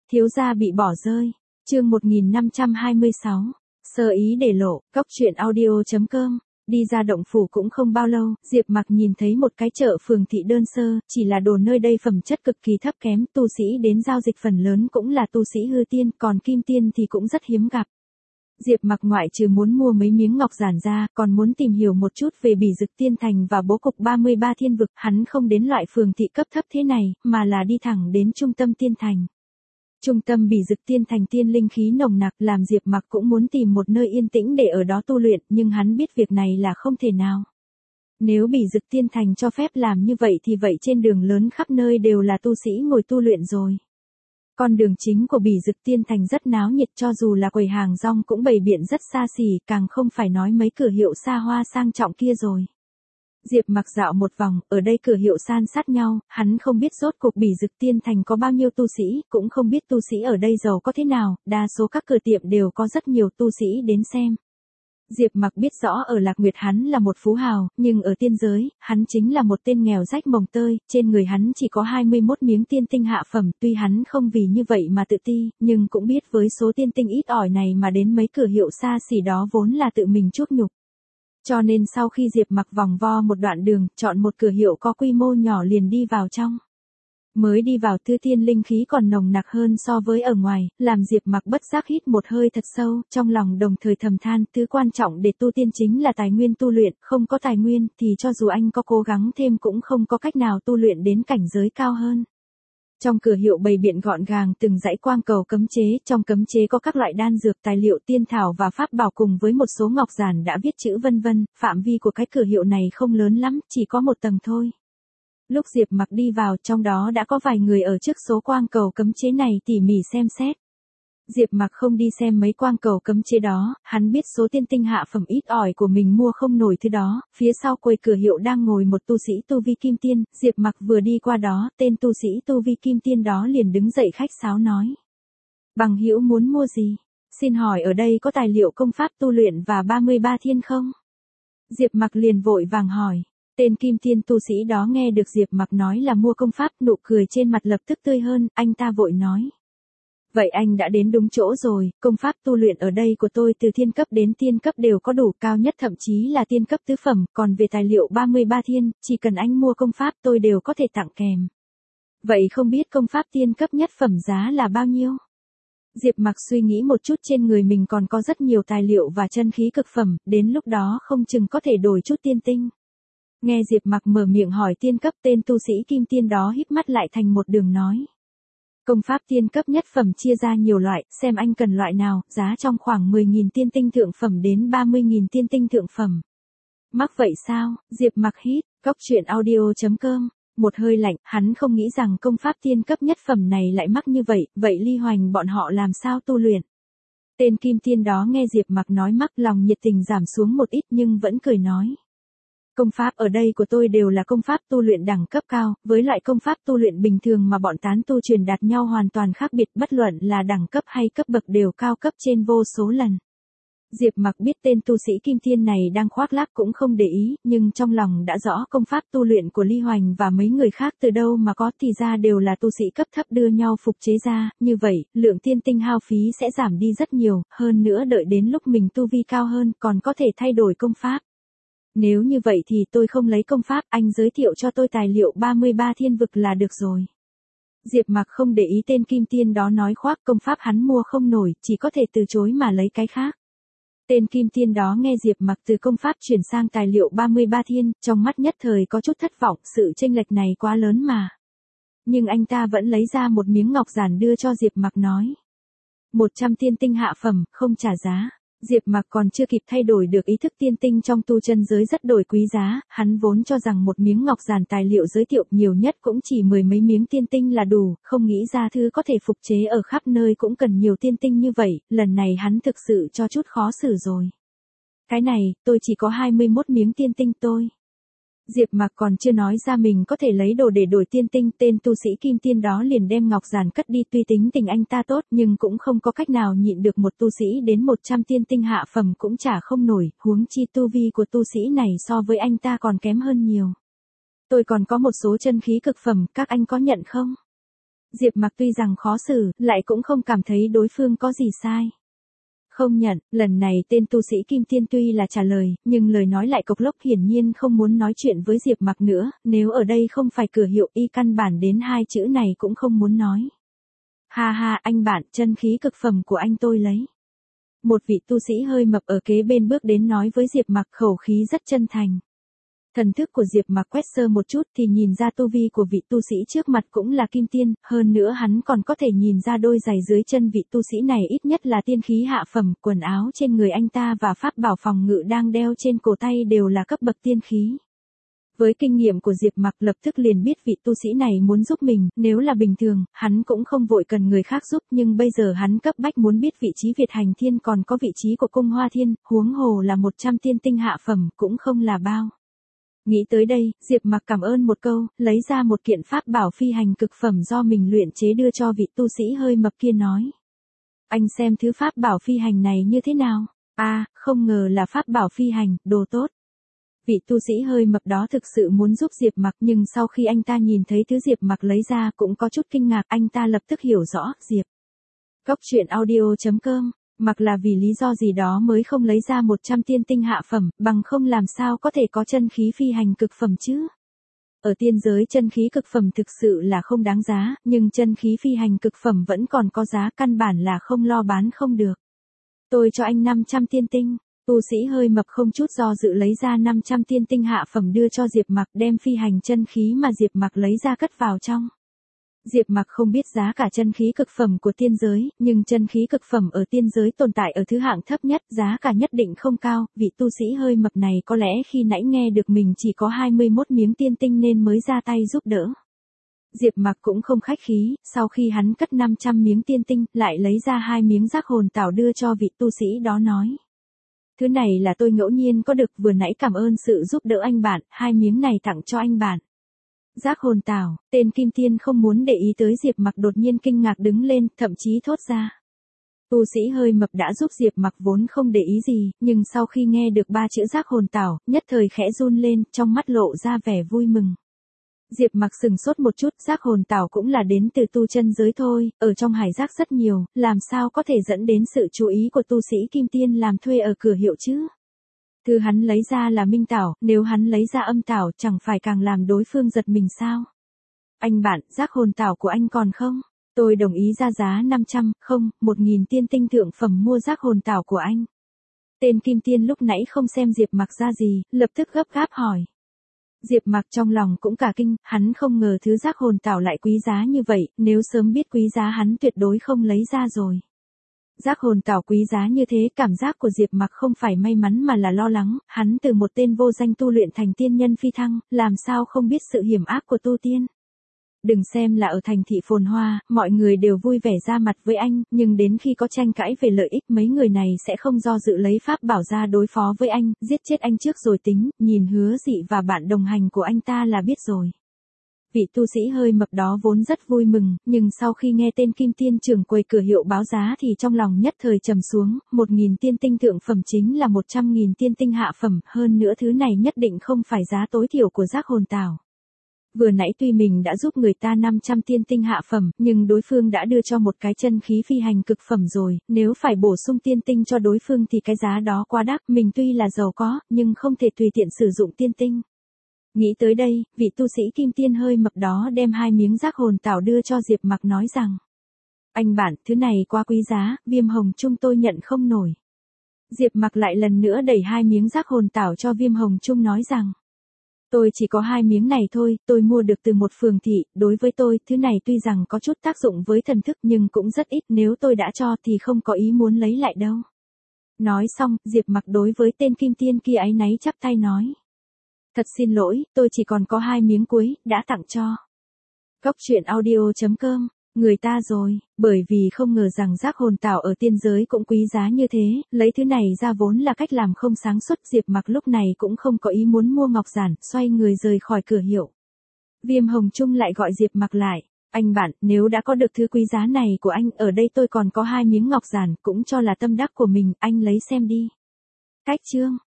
Thiếu gia bị bỏ rơi. Chương 1526. Sơ ý để lộ. Góc truyện audio.com. Đi ra động phủ cũng không bao lâu, Diệp Mặc nhìn thấy một cái chợ phường thị đơn sơ, chỉ là đồ nơi đây phẩm chất cực kỳ thấp kém, tu sĩ đến giao dịch phần lớn cũng là tu sĩ hư tiên, còn kim tiên thì cũng rất hiếm gặp. Diệp Mặc ngoại trừ muốn mua mấy miếng ngọc giản ra, còn muốn tìm hiểu một chút về Bỉ Dực Tiên Thành và bố cục 33 thiên vực, hắn không đến loại phường thị cấp thấp thế này, mà là đi thẳng đến trung tâm tiên thành. Trung tâm Bỉ Dực Tiên Thành tiên linh khí nồng nặc, làm Diệp Mặc cũng muốn tìm một nơi yên tĩnh để ở đó tu luyện, nhưng hắn biết việc này là không thể nào. Nếu Bỉ Dực Tiên Thành cho phép làm như vậy thì vậy trên đường lớn khắp nơi đều là tu sĩ ngồi tu luyện rồi. Con đường chính của Bỉ Dực Tiên Thành rất náo nhiệt, cho dù là quầy hàng rong cũng bày biện rất xa xỉ, càng không phải nói mấy cửa hiệu xa hoa sang trọng kia rồi. Diệp Mặc dạo một vòng, ở đây cửa hiệu san sát nhau, hắn không biết rốt cuộc Bỉ Dực Tiên Thành có bao nhiêu tu sĩ, cũng không biết tu sĩ ở đây giàu có thế nào, đa số các cửa tiệm đều có rất nhiều tu sĩ đến xem. Diệp Mặc biết rõ ở Lạc Nguyệt hắn là một phú hào, nhưng ở tiên giới, hắn chính là một tên nghèo rách mồng tơi, trên người hắn chỉ có 21 miếng tiên tinh hạ phẩm, tuy hắn không vì như vậy mà tự ti, nhưng cũng biết với số tiên tinh ít ỏi này mà đến mấy cửa hiệu xa xỉ đó vốn là tự mình chuốc nhục. Cho nên sau khi Diệp Mặc vòng vo một đoạn đường, chọn một cửa hiệu có quy mô nhỏ liền đi vào trong. Mới đi vào thứ tiên linh khí còn nồng nặc hơn so với ở ngoài, làm Diệp Mặc bất giác hít một hơi thật sâu, trong lòng đồng thời thầm than, thứ quan trọng để tu tiên chính là tài nguyên tu luyện, không có tài nguyên thì cho dù anh có cố gắng thêm cũng không có cách nào tu luyện đến cảnh giới cao hơn. Trong cửa hiệu bày biện gọn gàng từng dãy quang cầu cấm chế, trong cấm chế có các loại đan dược, tài liệu tiên thảo và pháp bảo cùng với một số ngọc giản đã viết chữ vân vân, phạm vi của cái cửa hiệu này không lớn lắm, chỉ có một tầng thôi. Lúc Diệp Mặc đi vào, trong đó đã có vài người ở trước số quang cầu cấm chế này tỉ mỉ xem xét. Diệp Mặc không đi xem mấy quang cầu cấm chế đó, hắn biết số tiên tinh hạ phẩm ít ỏi của mình mua không nổi thứ đó, phía sau quầy cửa hiệu đang ngồi một tu sĩ tu vi kim tiên, Diệp Mặc vừa đi qua đó, tên tu sĩ tu vi kim tiên đó liền đứng dậy khách sáo nói. Bằng hữu muốn mua gì? Xin hỏi ở đây có tài liệu công pháp tu luyện và 33 thiên không? Diệp Mặc liền vội vàng hỏi. Tên kim tiên tu sĩ đó nghe được Diệp Mặc nói là mua công pháp, nụ cười trên mặt lập tức tươi hơn, anh ta vội nói. Vậy anh đã đến đúng chỗ rồi, công pháp tu luyện ở đây của tôi từ thiên cấp đến tiên cấp đều có đủ, cao nhất thậm chí là tiên cấp tứ phẩm, còn về tài liệu 33 thiên, chỉ cần anh mua công pháp tôi đều có thể tặng kèm. Vậy không biết công pháp tiên cấp nhất phẩm giá là bao nhiêu? Diệp Mặc suy nghĩ một chút, trên người mình còn có rất nhiều tài liệu và chân khí cực phẩm, đến lúc đó không chừng có thể đổi chút tiên tinh. Nghe Diệp Mặc mở miệng hỏi tiên cấp, tên tu sĩ kim tiên đó híp mắt lại thành một đường nói. Công pháp tiên cấp nhất phẩm chia ra nhiều loại, xem anh cần loại nào, giá trong khoảng 10.000 tiên tinh thượng phẩm đến 30.000 tiên tinh thượng phẩm. Mắc vậy sao? Diệp Mặc hít, góc truyện audio.com, một hơi lạnh, hắn không nghĩ rằng công pháp tiên cấp nhất phẩm này lại mắc như vậy, vậy Ly Hoành bọn họ làm sao tu luyện? Tên kim tiên đó nghe Diệp Mặc nói mắc, lòng nhiệt tình giảm xuống một ít nhưng vẫn cười nói. Công pháp ở đây của tôi đều là công pháp tu luyện đẳng cấp cao, với loại công pháp tu luyện bình thường mà bọn tán tu truyền đạt nhau hoàn toàn khác biệt, bất luận là đẳng cấp hay cấp bậc đều cao cấp trên vô số lần. Diệp Mặc biết tên tu sĩ kim tiên này đang khoác lác cũng không để ý, nhưng trong lòng đã rõ công pháp tu luyện của Ly Hoành và mấy người khác từ đâu mà có, thì ra đều là tu sĩ cấp thấp đưa nhau phục chế ra, như vậy, lượng tiên tinh hao phí sẽ giảm đi rất nhiều, hơn nữa đợi đến lúc mình tu vi cao hơn còn có thể thay đổi công pháp. Nếu như vậy thì tôi không lấy công pháp, anh giới thiệu cho tôi tài liệu 33 thiên vực là được rồi. Diệp Mặc không để ý tên kim tiên đó nói khoác, công pháp hắn mua không nổi, chỉ có thể từ chối mà lấy cái khác. Tên kim tiên đó nghe Diệp Mặc từ công pháp chuyển sang tài liệu 33 thiên, trong mắt nhất thời có chút thất vọng, sự chênh lệch này quá lớn mà. Nhưng anh ta vẫn lấy ra một miếng ngọc giản đưa cho Diệp Mặc nói. 100 tiên tinh hạ phẩm, không trả giá. Diệp Mặc còn chưa kịp thay đổi được ý thức tiên tinh trong tu chân giới rất đổi quý giá, hắn vốn cho rằng một miếng ngọc giản tài liệu giới thiệu nhiều nhất cũng chỉ 10 mấy miếng tiên tinh là đủ, không nghĩ ra thứ có thể phục chế ở khắp nơi cũng cần nhiều tiên tinh như vậy, lần này hắn thực sự cho chút khó xử rồi. Cái này, tôi chỉ có 21 miếng tiên tinh tôi. Diệp Mặc còn chưa nói ra mình có thể lấy đồ để đổi tiên tinh, tên tu sĩ kim tiên đó liền đem ngọc giản cất đi, tuy tính tình anh ta tốt nhưng cũng không có cách nào nhịn được một tu sĩ đến 100 tiên tinh hạ phẩm cũng trả không nổi, huống chi tu vi của tu sĩ này so với anh ta còn kém hơn nhiều. Tôi còn có một số chân khí cực phẩm, các anh có nhận không? Diệp Mặc tuy rằng khó xử, lại cũng không cảm thấy đối phương có gì sai. Không nhận, lần này tên tu sĩ Kim Tiên tuy là trả lời, nhưng lời nói lại cộc lốc, hiển nhiên không muốn nói chuyện với Diệp Mặc nữa, nếu ở đây không phải cửa hiệu y căn bản đến hai chữ này cũng không muốn nói. Ha ha, anh bạn, chân khí cực phẩm của anh tôi lấy. Một vị tu sĩ hơi mập ở kế bên bước đến nói với Diệp Mặc, khẩu khí rất chân thành. Thần thức của Diệp Mặc quét sơ một chút thì nhìn ra tu vi của vị tu sĩ trước mặt cũng là kim tiên, hơn nữa hắn còn có thể nhìn ra đôi giày dưới chân vị tu sĩ này ít nhất là tiên khí hạ phẩm, quần áo trên người anh ta và pháp bảo phòng ngự đang đeo trên cổ tay đều là cấp bậc tiên khí. Với kinh nghiệm của Diệp Mặc lập tức liền biết vị tu sĩ này muốn giúp mình, nếu là bình thường, hắn cũng không vội cần người khác giúp, nhưng bây giờ hắn cấp bách muốn biết vị trí Việt Hành Thiên còn có vị trí của Cung Hoa Thiên, huống hồ là 100 tiên tinh hạ phẩm cũng không là bao. Nghĩ tới đây, Diệp Mặc cảm ơn một câu, lấy ra một kiện pháp bảo phi hành cực phẩm do mình luyện chế đưa cho vị tu sĩ hơi mập kia nói. Anh xem thứ pháp bảo phi hành này như thế nào? Không ngờ là pháp bảo phi hành, đồ tốt. Vị tu sĩ hơi mập đó thực sự muốn giúp Diệp Mặc, nhưng sau khi anh ta nhìn thấy thứ Diệp Mặc lấy ra cũng có chút kinh ngạc, anh ta lập tức hiểu rõ, Diệp. Cốc truyện audio.com, Mặc là vì lý do gì đó mới không lấy ra 100 tiên tinh hạ phẩm, bằng không làm sao có thể có chân khí phi hành cực phẩm chứ. Ở tiên giới chân khí cực phẩm thực sự là không đáng giá, nhưng chân khí phi hành cực phẩm vẫn còn có giá, căn bản là không lo bán không được. Tôi cho anh 500 tiên tinh. Tu sĩ hơi mập không chút do dự lấy ra 500 tiên tinh hạ phẩm đưa cho Diệp Mặc, đem phi hành chân khí mà Diệp Mặc lấy ra cất vào trong. Diệp Mặc không biết giá cả chân khí cực phẩm của tiên giới, nhưng chân khí cực phẩm ở tiên giới tồn tại ở thứ hạng thấp nhất, giá cả nhất định không cao, vị tu sĩ hơi mập này có lẽ khi nãy nghe được mình chỉ có 21 miếng tiên tinh nên mới ra tay giúp đỡ. Diệp Mặc cũng không khách khí, sau khi hắn cất 500 miếng tiên tinh, lại lấy ra 2 miếng giác hồn tảo đưa cho vị tu sĩ đó nói. Thứ này là tôi ngẫu nhiên có được, vừa nãy cảm ơn sự giúp đỡ anh bạn, 2 miếng này tặng cho anh bạn. Giác hồn tảo, tên kim tiên không muốn để ý tới Diệp Mặc đột nhiên kinh ngạc đứng lên, thậm chí thốt ra. Tu sĩ hơi mập đã giúp Diệp Mặc vốn không để ý gì, nhưng sau khi nghe được 3 chữ giác hồn tảo, nhất thời khẽ run lên, trong mắt lộ ra vẻ vui mừng. Diệp Mặc sừng sốt một chút, giác hồn tảo cũng là đến từ tu chân giới thôi, ở trong hải giác rất nhiều, làm sao có thể dẫn đến sự chú ý của tu sĩ kim tiên làm thuê ở cửa hiệu chứ? Thứ hắn lấy ra là minh tảo, nếu hắn lấy ra âm tảo chẳng phải càng làm đối phương giật mình sao? Anh bạn, giác hồn tảo của anh còn không? Tôi đồng ý ra giá 500, không, 1000 tiên tinh thượng phẩm mua giác hồn tảo của anh. Tên kim tiên lúc nãy không xem Diệp Mặc ra gì, lập tức gấp gáp hỏi. Diệp Mặc trong lòng cũng cả kinh, hắn không ngờ thứ giác hồn tảo lại quý giá như vậy, nếu sớm biết quý giá hắn tuyệt đối không lấy ra rồi. Giác hồn tảo quý giá như thế, cảm giác của Diệp Mặc không phải may mắn mà là lo lắng, hắn từ một tên vô danh tu luyện thành tiên nhân phi thăng, làm sao không biết sự hiểm ác của tu tiên. Đừng xem là ở thành thị phồn hoa, mọi người đều vui vẻ ra mặt với anh, nhưng đến khi có tranh cãi về lợi ích mấy người này sẽ không do dự lấy pháp bảo ra đối phó với anh, giết chết anh trước rồi tính, nhìn Hứa Dị và bạn đồng hành của anh ta là biết rồi. Vị tu sĩ hơi mập đó vốn rất vui mừng, nhưng sau khi nghe tên kim tiên trưởng quầy cửa hiệu báo giá thì trong lòng nhất thời trầm xuống, 1000 tiên tinh thượng phẩm chính là 100.000 tiên tinh hạ phẩm, hơn nữa thứ này nhất định không phải giá tối thiểu của giác hồn tảo. Vừa nãy tuy mình đã giúp người ta 500 tiên tinh hạ phẩm, nhưng đối phương đã đưa cho một cái chân khí phi hành cực phẩm rồi, nếu phải bổ sung tiên tinh cho đối phương thì cái giá đó quá đắt, mình tuy là giàu có, nhưng không thể tùy tiện sử dụng tiên tinh. Nghĩ tới đây, vị tu sĩ kim tiên hơi mập đó đem 2 miếng giác hồn tảo đưa cho Diệp Mặc nói rằng. Anh bạn, thứ này quá quý giá, Viêm Hồng Trung tôi nhận không nổi. Diệp Mặc lại lần nữa đẩy 2 miếng giác hồn tảo cho Viêm Hồng Trung nói rằng. Tôi chỉ có 2 miếng này thôi, tôi mua được từ một phường thị, đối với tôi, thứ này tuy rằng có chút tác dụng với thần thức nhưng cũng rất ít, nếu tôi đã cho thì không có ý muốn lấy lại đâu. Nói xong, Diệp Mặc đối với tên kim tiên kia áy náy chắp tay nói. Thật xin lỗi, tôi chỉ còn có 2 miếng cuối, đã tặng cho. Cốc truyện audio.com, người ta rồi, bởi vì không ngờ rằng giác hồn tảo ở tiên giới cũng quý giá như thế, lấy thứ này ra vốn là cách làm không sáng suốt, Diệp Mặc lúc này cũng không có ý muốn mua ngọc giản, xoay người rời khỏi cửa hiệu. Viêm Hồng Trung lại gọi Diệp Mặc lại, anh bạn, nếu đã có được thứ quý giá này của anh, ở đây tôi còn có 2 miếng ngọc giản, cũng cho là tâm đắc của mình, anh lấy xem đi. Cách chương